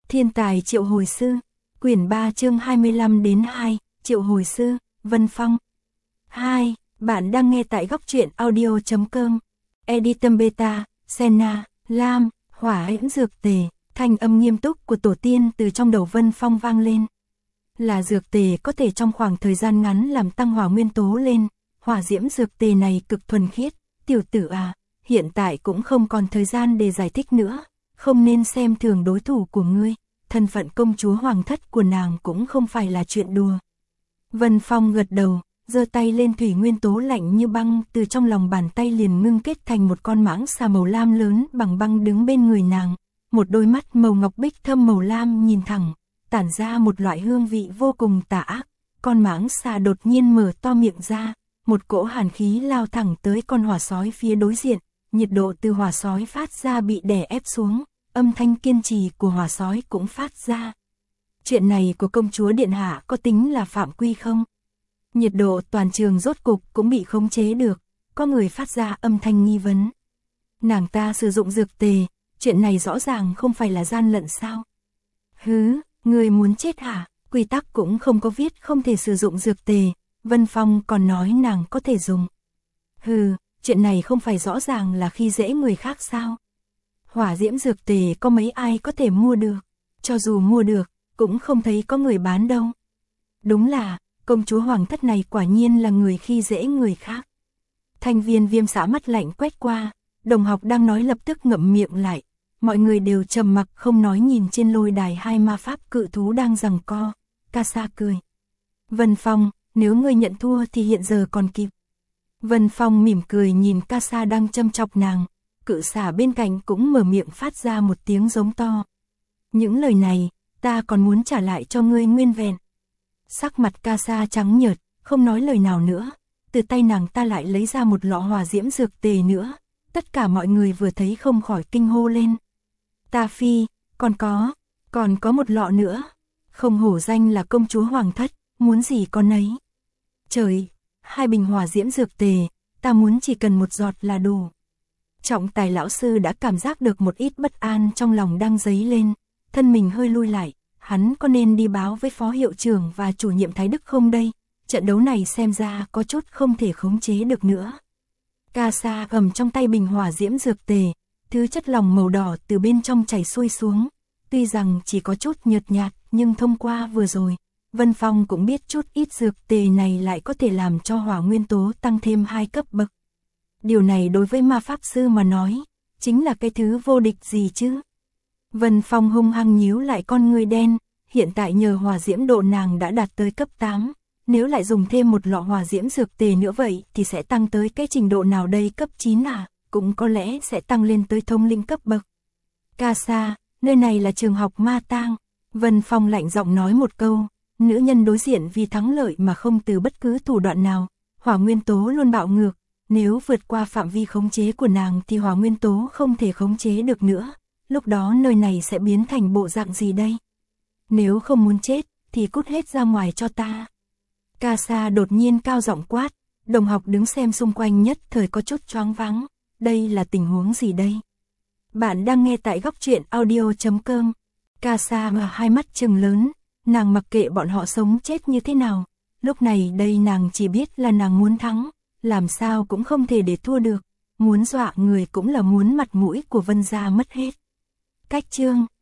Thiên tài triệu hồi sư, quyển 3 chương 25-2, triệu hồi sư, Vân Phong. 2. Bạn đang nghe tại góc truyện audio.com. Editum Beta, Senna, Lam, hỏa hễm dược tề, thanh âm nghiêm túc của tổ tiên từ trong đầu Vân Phong vang lên. Là dược tề có thể trong khoảng thời gian ngắn làm tăng hỏa nguyên tố lên, hỏa diễm dược tề này cực thuần khiết, tiểu tử à, hiện tại cũng không còn thời gian để giải thích nữa, không nên xem thường đối thủ của ngươi, thân phận công chúa hoàng thất của nàng cũng không phải là chuyện đùa. Vân Phong gật đầu, giơ tay lên, thủy nguyên tố lạnh như băng từ trong lòng bàn tay liền ngưng kết thành một con mãng xà màu lam lớn bằng băng đứng bên người nàng, một đôi mắt màu ngọc bích thâm màu lam nhìn thẳng, tản ra một loại hương vị vô cùng tà ác. Con mãng xà đột nhiên mở to miệng ra, một cỗ hàn khí lao thẳng tới con hỏa sói phía đối diện, nhiệt độ từ hỏa sói phát ra bị đè ép xuống, âm thanh kiên trì của hỏa sói cũng phát ra. Chuyện này của công chúa điện hạ có tính là phạm quy không? Nhiệt độ toàn trường rốt cục cũng bị khống chế được, có người phát ra âm thanh nghi vấn. Nàng ta sử dụng dược tề, chuyện này rõ ràng không phải là gian lận sao? Hứ, người muốn chết hả? Quy tắc cũng không có viết không thể sử dụng dược tề, Vân Phong còn nói nàng có thể dùng. Hừ, chuyện này không phải rõ ràng là khi dễ người khác sao? Hỏa diễm dược tề có mấy ai có thể mua được, cho dù mua được, cũng không thấy có người bán đâu. Đúng là, công chúa hoàng thất này quả nhiên là người khi dễ người khác. Thành viên Viêm Xã mắt lạnh quét qua, đồng học đang nói lập tức ngậm miệng lại, mọi người đều trầm mặc không nói nhìn trên lôi đài hai ma pháp cự thú đang giằng co. Casa cười. Vân Phong, nếu ngươi nhận thua thì hiện giờ còn kịp. Vân Phong mỉm cười nhìn Casa đang châm chọc nàng, cự xà bên cạnh cũng mở miệng phát ra một tiếng giống to. Những lời này, ta còn muốn trả lại cho ngươi nguyên vẹn. Sắc mặt Casa trắng nhợt, không nói lời nào nữa, từ tay nàng ta lại lấy ra một lọ hỏa diễm dược tề nữa, tất cả mọi người vừa thấy không khỏi kinh hô lên. Ta phi, còn có một lọ nữa, không hổ danh là công chúa hoàng thất, muốn gì con ấy. Trời, 2 bình hỏa diễm dược tề, ta muốn chỉ cần một giọt là đủ. Trọng tài lão sư đã cảm giác được một ít bất an trong lòng đang dấy lên, thân mình hơi lui lại, hắn có nên đi báo với phó hiệu trưởng và chủ nhiệm Thái Đức không đây? Trận đấu này xem ra có chút không thể khống chế được nữa. Casa gầm trong tay bình hỏa diễm dược tề, thứ chất lỏng màu đỏ từ bên trong chảy xuôi xuống, tuy rằng chỉ có chút nhợt nhạt, nhưng thông qua vừa rồi, Vân Phong cũng biết chút ít dược tề này lại có thể làm cho hỏa nguyên tố tăng thêm 2 cấp bậc. Điều này đối với ma pháp sư mà nói, chính là cái thứ vô địch gì chứ? Vân Phong hung hăng nhíu lại con ngươi đen, hiện tại nhờ hỏa diễm độ nàng đã đạt tới cấp 8, nếu lại dùng thêm một lọ hỏa diễm dược tề nữa vậy thì sẽ tăng tới cái trình độ nào đây, cấp 9 à, cũng có lẽ sẽ tăng lên tới thông linh cấp bậc. Casa, nơi này là trường học ma tang, Vân Phong lạnh giọng nói một câu, nữ nhân đối diện vì thắng lợi mà không từ bất cứ thủ đoạn nào, hỏa nguyên tố luôn bạo ngược, nếu vượt qua phạm vi khống chế của nàng thì hỏa nguyên tố không thể khống chế được nữa, lúc đó nơi này sẽ biến thành bộ dạng gì đây? Nếu không muốn chết thì cút hết ra ngoài cho ta. Casa đột nhiên cao giọng quát, đồng học đứng xem xung quanh nhất thời có chút choáng váng, đây là tình huống gì đây? Bạn đang nghe tại góc truyện audio.com. Casa mà hai mắt trừng lớn, nàng mặc kệ bọn họ sống chết như thế nào, lúc này đây nàng chỉ biết là nàng muốn thắng, làm sao cũng không thể để thua được, muốn dọa người cũng là muốn mặt mũi của Vân gia mất hết. Cách chương